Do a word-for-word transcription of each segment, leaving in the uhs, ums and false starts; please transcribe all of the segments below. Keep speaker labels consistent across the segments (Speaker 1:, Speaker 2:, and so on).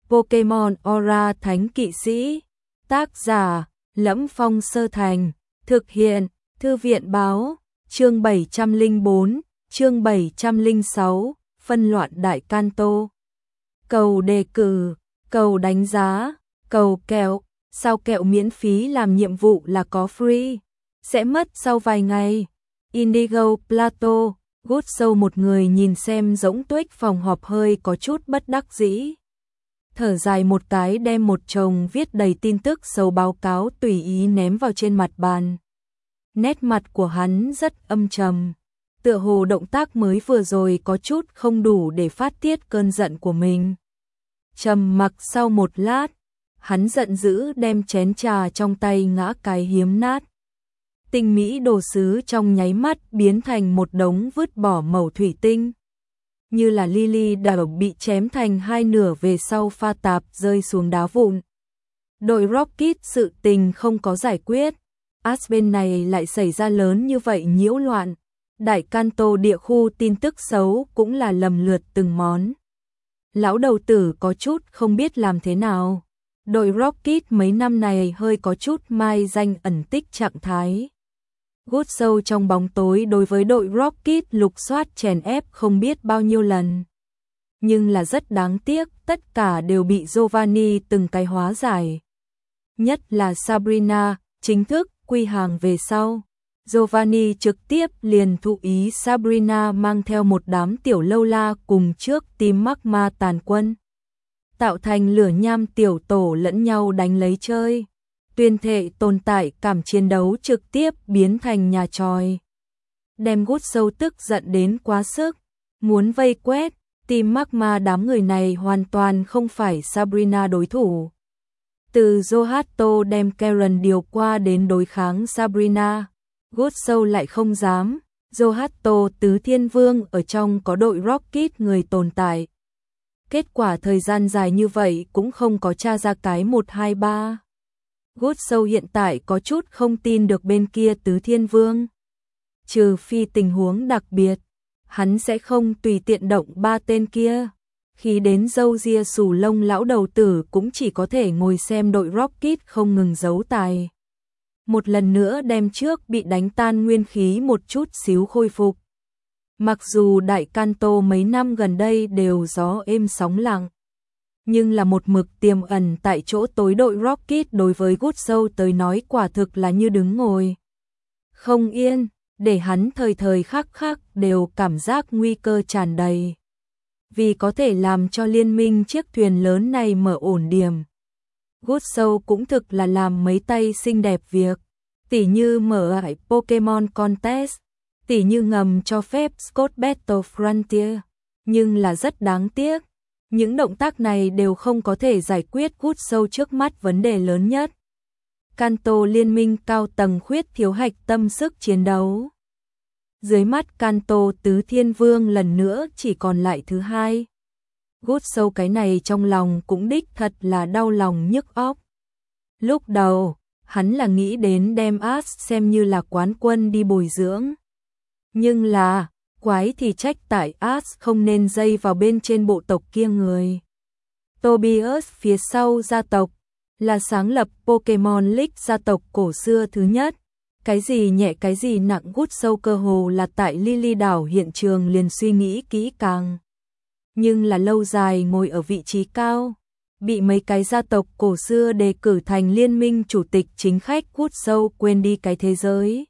Speaker 1: Pokemon Aura Thánh Kỵ Sĩ. Tác giả: Lẫm Phong Sơ Thành. Thực hiện: Thư viện báo. Chương bảy trăm lẻ bốn, chương bảy trăm lẻ sáu, phân loạn Đại Kanto. Cầu đề cử, cầu đánh giá, cầu kẹo. Sao kẹo miễn phí làm nhiệm vụ là có free, sẽ mất sau vài ngày. Indigo Plateau. Good Soul một người nhìn xem rỗng tuếch phòng họp hơi có chút bất đắc dĩ. Thở dài một cái đem một chồng viết đầy tin tức xấu báo cáo tùy ý ném vào trên mặt bàn. Nét mặt của hắn rất âm trầm, tựa hồ động tác mới vừa rồi có chút không đủ để phát tiết cơn giận của mình. Trầm mặc sau một lát, hắn giận dữ đem chén trà trong tay ngã cái hiếm nát. Tinh mỹ đồ sứ trong nháy mắt biến thành một đống vứt bỏ mẩu thủy tinh. Như là Lily đào bị chém thành hai nửa về sau pha tạp rơi xuống đá vụn. Đội Rocket sự tình không có giải quyết. Ash bên này lại xảy ra lớn như vậy nhiễu loạn. Đại Kanto địa khu tin tức xấu cũng là lầm lượt từng món. Lão đầu tử có chút không biết làm thế nào. Đội Rocket mấy năm này hơi có chút mai danh ẩn tích trạng thái. Good Soul trong bóng tối đối với đội Rocket lục soát chèn ép không biết bao nhiêu lần. Nhưng là rất đáng tiếc, tất cả đều bị Giovanni từng cái hóa giải. Nhất là Sabrina, chính thức quy hàng về sau. Giovanni trực tiếp liền thụ ý Sabrina mang theo một đám tiểu lâu la cùng trước team Magma tàn quân. Tạo thành lửa nham tiểu tổ lẫn nhau đánh lấy chơi. Tuyên thệ tồn tại cảm chiến đấu trực tiếp biến thành nhà tròi. Đem Good Soul tức giận đến quá sức, muốn vây quét, team Magma đám người này hoàn toàn không phải Sabrina đối thủ. Từ Zohato đem Karen điều qua đến đối kháng Sabrina, Good Soul lại không dám. Zohato tứ thiên vương ở trong có đội Rocket người tồn tại. Kết quả thời gian dài như vậy cũng không có tra ra cái một hai ba. Good Soul hiện tại có chút không tin được bên kia tứ thiên vương. Trừ phi tình huống đặc biệt, hắn sẽ không tùy tiện động ba tên kia. Khi đến dâu ria xù lông lão đầu tử cũng chỉ có thể ngồi xem đội Rocket không ngừng giấu tài. Một lần nữa đem trước bị đánh tan nguyên khí một chút xíu khôi phục. Mặc dù Đại Kanto mấy năm gần đây đều gió êm sóng lặng, nhưng là một mực tiềm ẩn tại chỗ tối đội Rocket đối với Good Soul tới nói quả thực là như đứng ngồi không yên, để hắn thời thời khắc khắc đều cảm giác nguy cơ tràn đầy. Vì có thể làm cho liên minh chiếc thuyền lớn này mở ổn điểm, Good Soul cũng thực là làm mấy tay xinh đẹp việc, tỉ như mở ải Pokemon Contest, tỉ như ngầm cho phép Scott Battle Frontier, nhưng là rất đáng tiếc. Những động tác này đều không có thể giải quyết Good Soul trước mắt vấn đề lớn nhất. Kanto liên minh cao tầng khuyết thiếu hạch tâm sức chiến đấu. Dưới mắt Kanto tứ thiên vương lần nữa chỉ còn lại thứ hai. Good Soul cái này trong lòng cũng đích thật là đau lòng nhức óc. Lúc đầu, hắn là nghĩ đến đem Ash xem như là quán quân đi bồi dưỡng. Nhưng là, quái thì trách tại Ash không nên dây vào bên trên bộ tộc kia người. Tobias phía sau gia tộc, là sáng lập Pokemon League gia tộc cổ xưa thứ nhất. Cái gì nhẹ cái gì nặng Good Soul cơ hồ là tại Lily đảo hiện trường liền suy nghĩ kỹ càng. Nhưng là lâu dài ngồi ở vị trí cao, bị mấy cái gia tộc cổ xưa đề cử thành liên minh chủ tịch chính khách Good Soul quên đi cái thế giới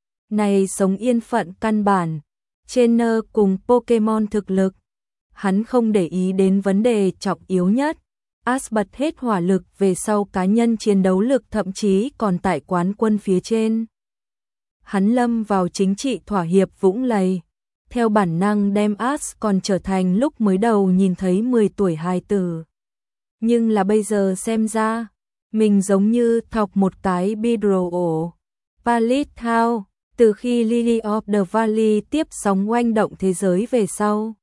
Speaker 1: này sống yên phận căn bản. Trainer cùng Pokemon thực lực, hắn không để ý đến vấn đề trọng yếu nhất. Ash bật hết hỏa lực về sau cá nhân chiến đấu lực thậm chí còn tại quán quân phía trên. Hắn lâm vào chính trị thỏa hiệp vũng lầy, theo bản năng đem Ash còn trở thành lúc mới đầu nhìn thấy mười tuổi hài tử. Nhưng là bây giờ xem ra, mình giống như thọc một cái bidro ổ. Palitao. Từ khi Lily of the Valley tiếp sóng oanh động thế giới về sau,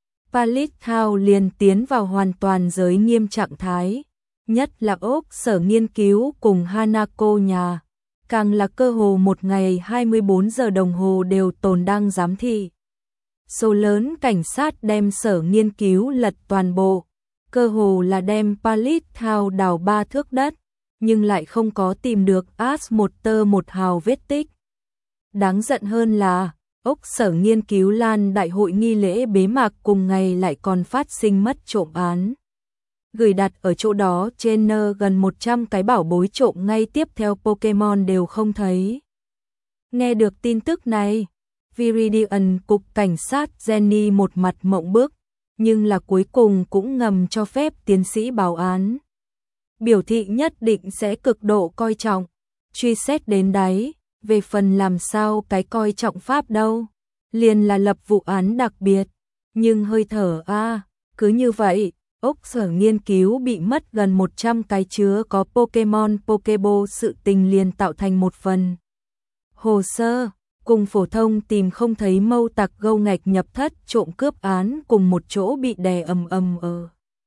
Speaker 1: Palitao liền tiến vào hoàn toàn giới nghiêm trạng thái, nhất là ốc sở nghiên cứu cùng Hanako nhà, càng là cơ hồ một ngày hai mươi bốn giờ đồng hồ đều tồn đang giám thị. Số lớn cảnh sát đem sở nghiên cứu lật toàn bộ, cơ hồ là đem Palace House đào ba thước đất, nhưng lại không có tìm được As một tơ một hào vết tích. Đáng giận hơn là, ốc sở nghiên cứu Lan đại hội nghi lễ bế mạc cùng ngày lại còn phát sinh mất trộm án. Gửi đặt ở chỗ đó trên nơ gần một trăm cái bảo bối trộm ngay tiếp theo Pokemon đều không thấy. Nghe được tin tức này, Viridian cục cảnh sát Jenny một mặt mộng bức, nhưng là cuối cùng cũng ngầm cho phép tiến sĩ báo án. Biểu thị nhất định sẽ cực độ coi trọng, truy xét đến đáy, về phần làm sao cái coi trọng pháp đâu, liền là lập vụ án đặc biệt, nhưng hơi thở a à, cứ như vậy, ốc sở nghiên cứu bị mất gần một trăm cái chứa có Pokemon Pokeball sự tình liền tạo thành một phần. Hồ sơ, cùng phổ thông tìm không thấy mâu tặc gâu ngạch nhập thất trộm cướp án cùng một chỗ bị đè ầm ầm ở.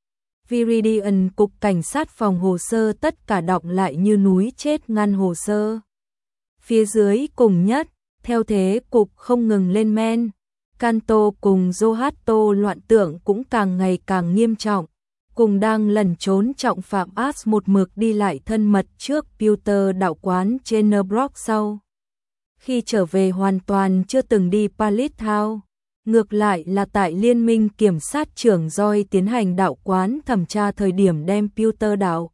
Speaker 1: Viridian cục cảnh sát phòng hồ sơ tất cả đọng lại như núi chết ngăn hồ sơ. Phía dưới cùng nhất, theo thế cục không ngừng lên men. Kanto cùng Zohato loạn tượng cũng càng ngày càng nghiêm trọng, cùng đang lẩn trốn trọng phạm As một mực đi lại thân mật trước Pewter đạo quán trên Nerbrock sau. Khi trở về hoàn toàn chưa từng đi Palace House, ngược lại là tại Liên minh Kiểm sát trưởng Joy tiến hành đạo quán thẩm tra thời điểm đem Pewter đạo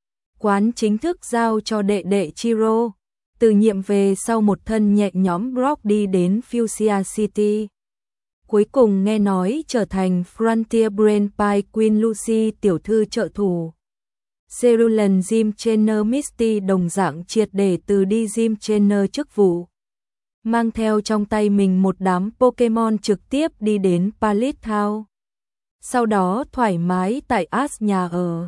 Speaker 1: quán chính thức giao cho đệ đệ Chiro, từ nhiệm về sau một thân nhẹ nhóm Brock đi đến Fuchsia City. Cuối cùng nghe nói trở thành Frontier Brain Pie Queen Lucy tiểu thư trợ thủ. Cerulean Jim Trainer Misty đồng dạng triệt để từ đi Jim Trainer chức vụ. Mang theo trong tay mình một đám Pokemon trực tiếp đi đến Palace House. Sau đó thoải mái tại As nhà ở.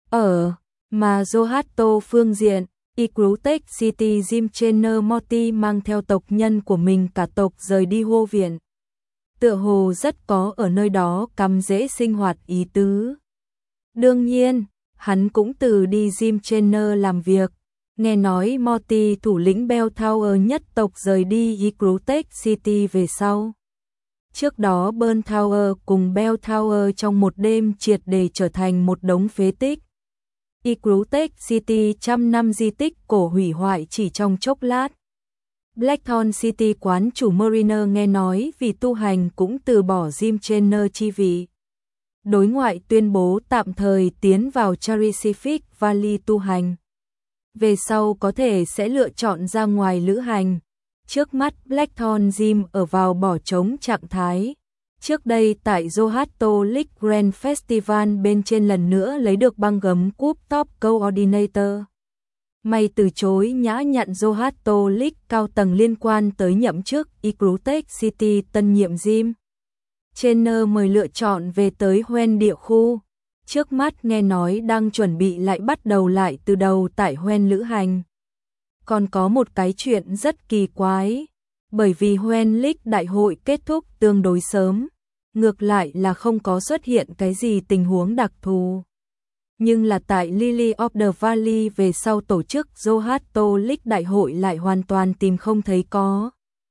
Speaker 1: Ở, mà Zohato phương diện, Ecrutech City Jim Trainer Morty mang theo tộc nhân của mình cả tộc rời đi hô viện. Tựa hồ rất có ở nơi đó cắm dễ sinh hoạt ý tứ. Đương nhiên, hắn cũng từ đi Jim Trainer làm việc. Nghe nói Morty thủ lĩnh Bell Tower nhất tộc rời đi Ecrutech City về sau. Trước đó Burn Tower cùng Bell Tower trong một đêm triệt để trở thành một đống phế tích. Ecrutech City trăm năm di tích cổ hủy hoại chỉ trong chốc lát. Blackthorn City quán chủ Mariner nghe nói vì tu hành cũng từ bỏ Jim Trainer chi vị. Đối ngoại tuyên bố tạm thời tiến vào Charisific Valley tu hành. Về sau có thể sẽ lựa chọn ra ngoài lữ hành. Trước mắt Blackthorn Gym ở vào bỏ trống trạng thái. Trước đây tại Zohato League Grand Festival bên trên lần nữa lấy được băng gấm cúp Top Coordinator. May từ chối nhã nhận Zohato League cao tầng liên quan tới nhậm chức Ecrutech City tân nhiệm Gym. Trainer mời lựa chọn về tới Hoenn địa khu. Trước mắt nghe nói đang chuẩn bị lại bắt đầu lại từ đầu tại Hoenn lữ hành. Còn có một cái chuyện rất kỳ quái, bởi vì Hoenn League đại hội kết thúc tương đối sớm, ngược lại là không có xuất hiện cái gì tình huống đặc thù. Nhưng là tại Lily of the Valley về sau tổ chức Zohato League đại hội lại hoàn toàn tìm không thấy có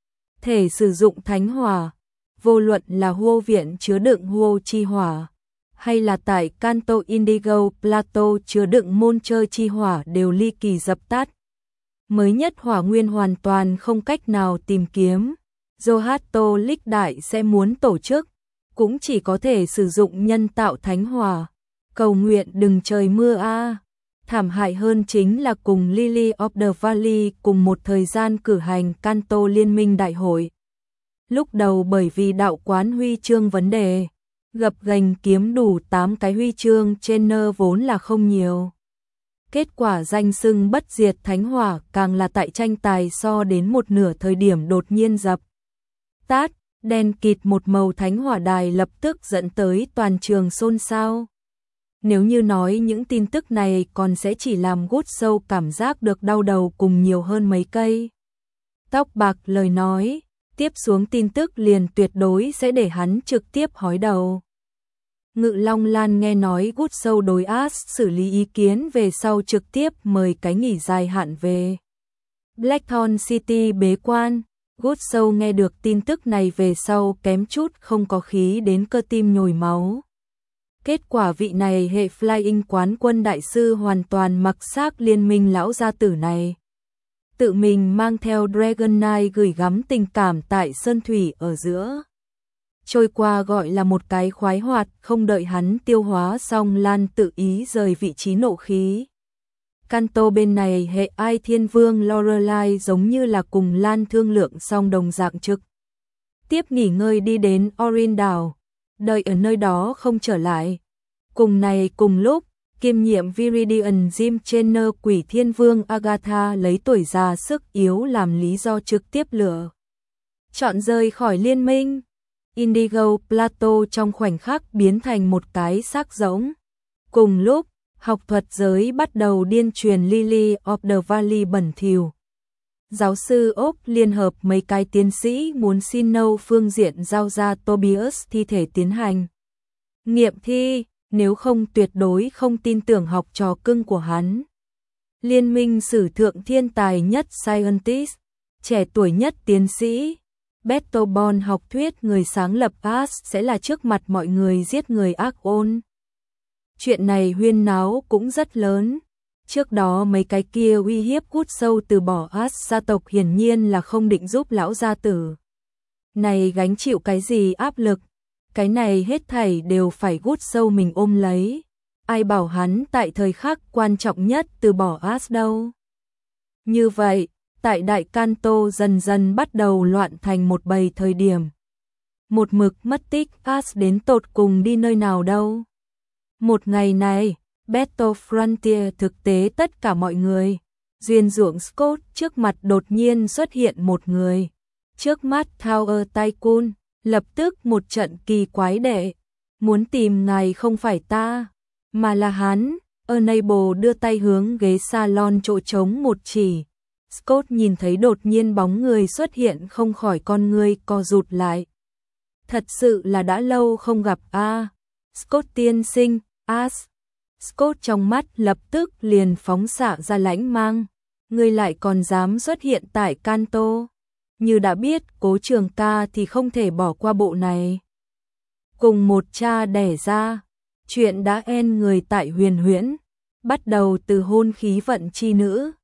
Speaker 1: thể sử dụng thánh hỏa, vô luận là huô viện chứa đựng huô chi hỏa, hay là tại Kanto Indigo Plateau chứa đựng môn chơi chi hỏa đều ly kỳ dập tắt. Mới nhất hỏa nguyên hoàn toàn không cách nào tìm kiếm. Zohato League đại sẽ muốn tổ chức, cũng chỉ có thể sử dụng nhân tạo thánh hỏa. Cầu nguyện đừng trời mưa a. À. Thảm hại hơn chính là cùng Lily of the Valley cùng một thời gian cử hành Kanto Liên minh đại hội. Lúc đầu bởi vì đạo quán huy chương vấn đề, gập ghềnh kiếm đủ tám cái huy chương trên nơ vốn là không nhiều. Kết quả danh xưng bất diệt thánh hỏa càng là tại tranh tài so đến một nửa thời điểm đột nhiên dập tắt, đen kịt một màu thánh hỏa đài lập tức dẫn tới toàn trường xôn xao. Nếu như nói những tin tức này còn sẽ chỉ làm Good Show cảm giác được đau đầu cùng nhiều hơn mấy cây tóc bạc lời nói, tiếp xuống tin tức liền tuyệt đối sẽ để hắn trực tiếp hói đầu. Ngự Long Lan nghe nói Good Show đối As xử lý ý kiến về sau trực tiếp mời cái nghỉ dài hạn về Blackthorn City bế quan. Good Show nghe được tin tức này về sau kém chút không có khí đến cơ tim nhồi máu. Kết quả vị này hệ flying quán quân đại sư hoàn toàn mặc xác liên minh lão gia tử này. Tự mình mang theo Dragon Knight gửi gắm tình cảm tại Sơn Thủy ở giữa. Trôi qua gọi là một cái khoái hoạt, không đợi hắn tiêu hóa xong Lan tự ý rời vị trí nộ khí. Kanto bên này hệ Ai Thiên Vương Lorelai giống như là cùng Lan thương lượng xong đồng dạng trực. Tiếp nghỉ ngơi đi đến Orin đảo, đợi ở nơi đó không trở lại. Cùng này cùng lúc, kiêm nhiệm Viridian Gym Trainer Quỷ Thiên Vương Agatha lấy tuổi già sức yếu làm lý do trực tiếp lựa chọn rời khỏi liên minh. Indigo Plateau trong khoảnh khắc biến thành một cái xác rỗng. Cùng lúc, học thuật giới bắt đầu điên truyền Lily of the Valley bẩn thỉu. Giáo sư Ốc liên hợp mấy cái tiến sĩ muốn xin nâu phương diện giao ra Tobias thi thể tiến hành nghiệm thi, nếu không tuyệt đối không tin tưởng học trò cưng của hắn. Liên minh sử thượng thiên tài nhất scientist, trẻ tuổi nhất tiến sĩ, Beethoven học thuyết người sáng lập a ét sẽ là trước mặt mọi người giết người ác ôn. Chuyện này huyên náo cũng rất lớn. Trước đó mấy cái kia uy hiếp hút sâu từ bỏ a ét gia tộc hiển nhiên là không định giúp lão gia tử này gánh chịu cái gì áp lực. Cái này hết thảy đều phải hút sâu mình ôm lấy. Ai bảo hắn tại thời khắc quan trọng nhất từ bỏ a ét đâu. Như vậy, tại Đại Kanto dần dần bắt đầu loạn thành một bầy thời điểm. Một mực mất tích a ét đến tột cùng đi nơi nào đâu. Một ngày này, Battle Frontier thực tế tất cả mọi người. Duyên ruộng Scott trước mặt đột nhiên xuất hiện một người. Trước mắt Tower Tycoon, lập tức một trận kỳ quái đệ. Muốn tìm ngài không phải ta, mà là hắn. Enable đưa tay hướng ghế salon chỗ trống một chỉ. Scott nhìn thấy đột nhiên bóng người xuất hiện không khỏi con người co rụt lại. Thật sự là đã lâu không gặp a. À. Scott tiên sinh, as. Scott trong mắt lập tức liền phóng xạ ra lãnh mang. Người lại còn dám xuất hiện tại Kanto. Như đã biết Cố Trường Ca thì không thể bỏ qua bộ này. Cùng một cha đẻ ra. Chuyện đã en người tại huyền huyễn. Bắt đầu từ hôn khí vận chi nữ.